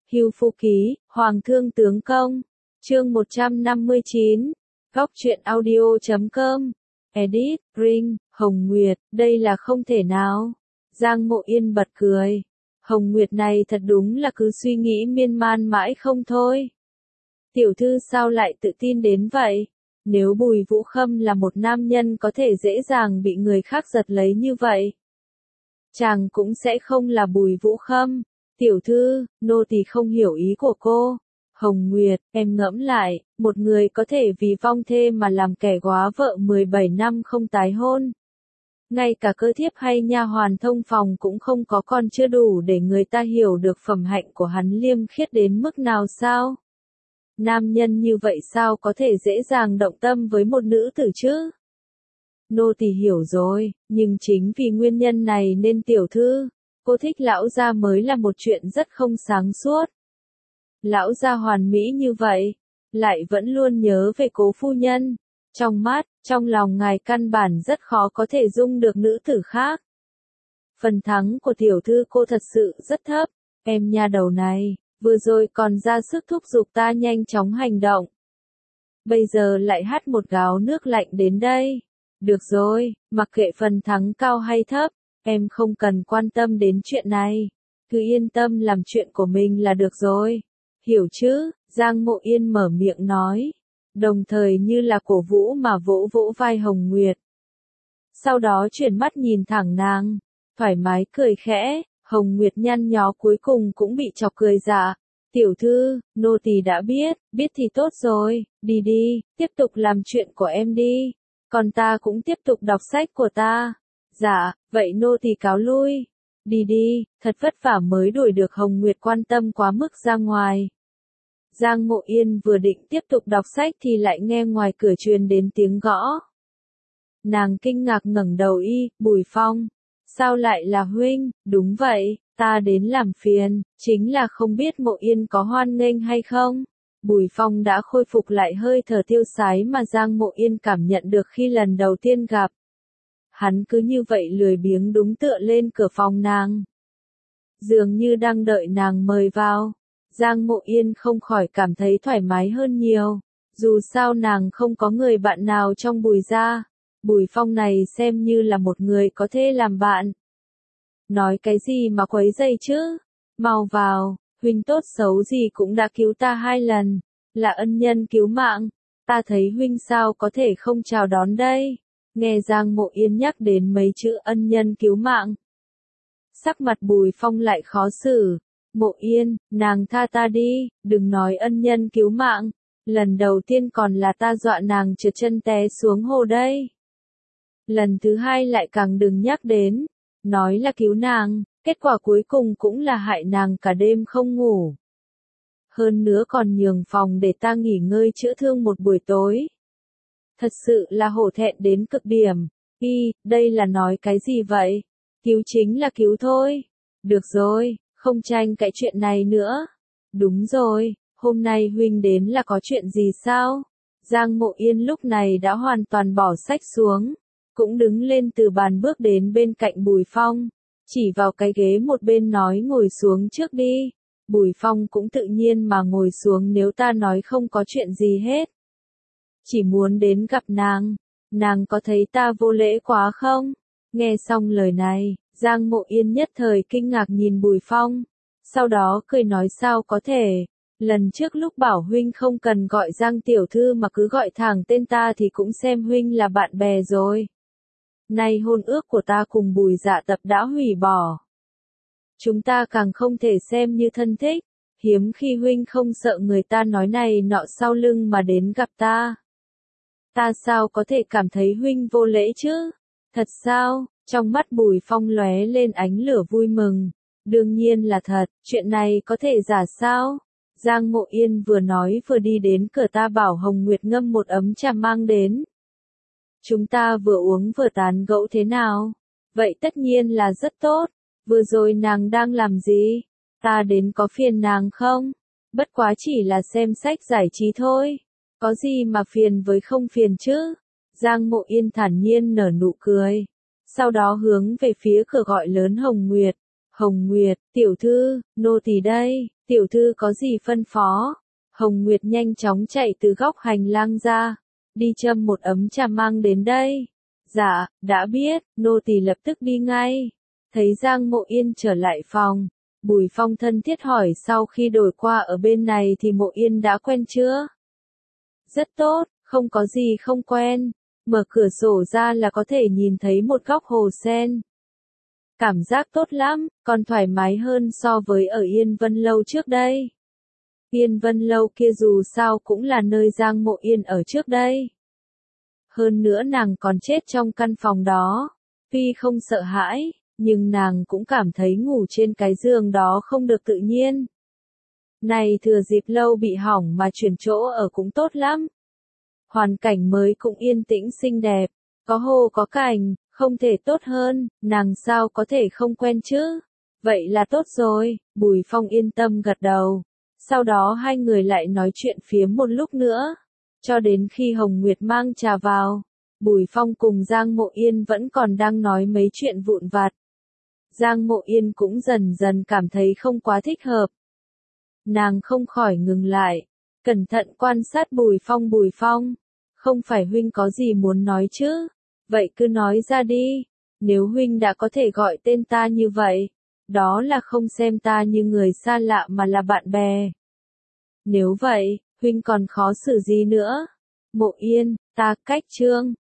Hưu Phu Ký, Hoàng Thương Tướng Công. Chương 159. Góc truyện audio.com. Edit, Ring, Hồng Nguyệt, đây là không thể nào. Giang Mộ Yên bật cười. Hồng Nguyệt này thật đúng là cứ suy nghĩ miên man mãi không thôi. Tiểu thư sao lại tự tin đến vậy? Nếu Bùi Vũ Khâm là một nam nhân có thể dễ dàng bị người khác giật lấy như vậy, chàng cũng sẽ không là Bùi Vũ Khâm. Tiểu thư, nô tỳ không hiểu ý của cô. Hồng Nguyệt, em ngẫm lại, một người có thể vì vong thê mà làm kẻ góa vợ 17 năm không tái hôn. Ngay cả cơ thiếp hay nha hoàn thông phòng cũng không có, còn chưa đủ để người ta hiểu được phẩm hạnh của hắn liêm khiết đến mức nào sao? Nam nhân như vậy sao có thể dễ dàng động tâm với một nữ tử chứ? Nô tỳ hiểu rồi, nhưng chính vì nguyên nhân này nên tiểu thư, cô thích lão gia mới là một chuyện rất không sáng suốt. Lão gia hoàn mỹ như vậy, lại vẫn luôn nhớ về cố phu nhân. Trong mắt, trong lòng ngài căn bản rất khó có thể dung được nữ tử khác. Phần thắng của tiểu thư cô thật sự rất thấp. Em nha đầu này, vừa rồi còn ra sức thúc giục ta nhanh chóng hành động. Bây giờ lại hắt một gáo nước lạnh đến đây. Được rồi, mặc kệ phần thắng cao hay thấp, em không cần quan tâm đến chuyện này. Cứ yên tâm làm chuyện của mình là được rồi. Hiểu chứ? Giang Mộ Yên mở miệng nói, đồng thời như là cổ vũ mà vỗ vỗ vai Hồng Nguyệt. Sau đó chuyển mắt nhìn thẳng nàng, thoải mái cười khẽ. Hồng Nguyệt nhăn nhó cuối cùng cũng bị chọc cười dạ. Tiểu thư, nô tỳ đã biết thì tốt rồi, đi đi, tiếp tục làm chuyện của em đi. Còn ta cũng tiếp tục đọc sách của ta. Dạ, vậy nô tỳ cáo lui. Đi đi, thật vất vả mới đuổi được Hồng Nguyệt quan tâm quá mức ra ngoài. Giang Mộ Yên vừa định tiếp tục đọc sách thì lại nghe ngoài cửa truyền đến tiếng gõ. Nàng kinh ngạc ngẩng đầu Bùi Phong. Sao lại là huynh? Đúng vậy, ta đến làm phiền, chính là không biết Mộ Yên có hoan nghênh hay không? Bùi Phong đã khôi phục lại hơi thở tiêu sái mà Giang Mộ Yên cảm nhận được khi lần đầu tiên gặp. Hắn cứ như vậy lười biếng đúng tựa lên cửa phòng nàng, dường như đang đợi nàng mời vào. Giang Mộ Yên không khỏi cảm thấy thoải mái hơn nhiều. Dù sao nàng không có người bạn nào trong Bùi gia. Bùi Phong này xem như là một người có thể làm bạn. Nói cái gì mà quấy rầy chứ? Mau vào, huynh tốt xấu gì cũng đã cứu ta 2 lần. Là ân nhân cứu mạng. Ta thấy huynh sao có thể không chào đón đây? Nghe Giang Mộ Yên nhắc đến mấy chữ ân nhân cứu mạng, sắc mặt Bùi Phong lại khó xử. Mộ Yên, nàng tha ta đi, đừng nói ân nhân cứu mạng. Lần đầu tiên còn là ta dọa nàng trượt chân té xuống hồ đây. Lần thứ hai lại càng đừng nhắc đến. Nói là cứu nàng, kết quả cuối cùng cũng là hại nàng cả đêm không ngủ. Hơn nữa còn nhường phòng để ta nghỉ ngơi chữa thương một buổi tối. Thật sự là hổ thẹn đến cực điểm. Đây là nói cái gì vậy? Cứu chính là cứu thôi. Được rồi, không tranh cãi chuyện này nữa. Đúng rồi, hôm nay huynh đến là có chuyện gì sao? Giang Mộ Yên lúc này đã hoàn toàn bỏ sách xuống, cũng đứng lên từ bàn bước đến bên cạnh Bùi Phong, chỉ vào cái ghế một bên nói ngồi xuống trước đi. Bùi Phong cũng tự nhiên mà ngồi xuống. Nếu ta nói không có chuyện gì hết, chỉ muốn đến gặp nàng có thấy ta vô lễ quá không? Nghe xong lời này, Giang Mộ Yên nhất thời kinh ngạc nhìn Bùi Phong, sau đó cười nói sao có thể, lần trước lúc bảo huynh không cần gọi Giang tiểu thư mà cứ gọi thẳng tên ta thì cũng xem huynh là bạn bè rồi. Nay hôn ước của ta cùng Bùi Dạ Tập đã hủy bỏ. Chúng ta càng không thể xem như thân thích, hiếm khi huynh không sợ người ta nói này nọ sau lưng mà đến gặp ta. Ta sao có thể cảm thấy huynh vô lễ chứ? Thật sao? Trong mắt Bùi Phong lóe lên ánh lửa vui mừng. Đương nhiên là thật, chuyện này có thể giả sao? Giang Mộ Yên vừa nói vừa đi đến cửa, ta bảo Hồng Nguyệt ngâm một ấm trà mang đến. Chúng ta vừa uống vừa tán gẫu thế nào? Vậy tất nhiên là rất tốt. Vừa rồi nàng đang làm gì? Ta đến có phiền nàng không? Bất quá chỉ là xem sách giải trí thôi. Có gì mà phiền với không phiền chứ? Giang Mộ Yên thản nhiên nở nụ cười. Sau đó hướng về phía cửa gọi lớn Hồng Nguyệt. Hồng Nguyệt, tiểu thư, nô tỳ đây, tiểu thư có gì phân phó? Hồng Nguyệt nhanh chóng chạy từ góc hành lang ra, đi châm một ấm trà mang đến đây. Dạ, đã biết, nô tỳ lập tức đi ngay. Thấy Giang Mộ Yên trở lại phòng, Bùi Phong thân thiết hỏi sau khi đổi qua ở bên này thì Mộ Yên đã quen chưa? Rất tốt, không có gì không quen. Mở cửa sổ ra là có thể nhìn thấy một góc hồ sen. Cảm giác tốt lắm, còn thoải mái hơn so với ở Yên Vân Lâu trước đây. Yên Vân Lâu kia dù sao cũng là nơi Giang Mộ Yên ở trước đây. Hơn nữa nàng còn chết trong căn phòng đó. Tuy không sợ hãi, nhưng nàng cũng cảm thấy ngủ trên cái giường đó không được tự nhiên. Này thừa dịp lâu bị hỏng mà chuyển chỗ ở cũng tốt lắm. Hoàn cảnh mới cũng yên tĩnh xinh đẹp, có hồ có cảnh, không thể tốt hơn, nàng sao có thể không quen chứ? Vậy là tốt rồi, Bùi Phong yên tâm gật đầu. Sau đó hai người lại nói chuyện phiếm một lúc nữa, cho đến khi Hồng Nguyệt mang trà vào, Bùi Phong cùng Giang Mộ Yên vẫn còn đang nói mấy chuyện vụn vặt. Giang Mộ Yên cũng dần dần cảm thấy không quá thích hợp. Nàng không khỏi ngừng lại, cẩn thận quan sát Bùi Phong, không phải huynh có gì muốn nói chứ? Vậy cứ nói ra đi, nếu huynh đã có thể gọi tên ta như vậy, đó là không xem ta như người xa lạ mà là bạn bè. Nếu vậy, huynh còn khó xử gì nữa? Mộ Yên, ta cách Trương,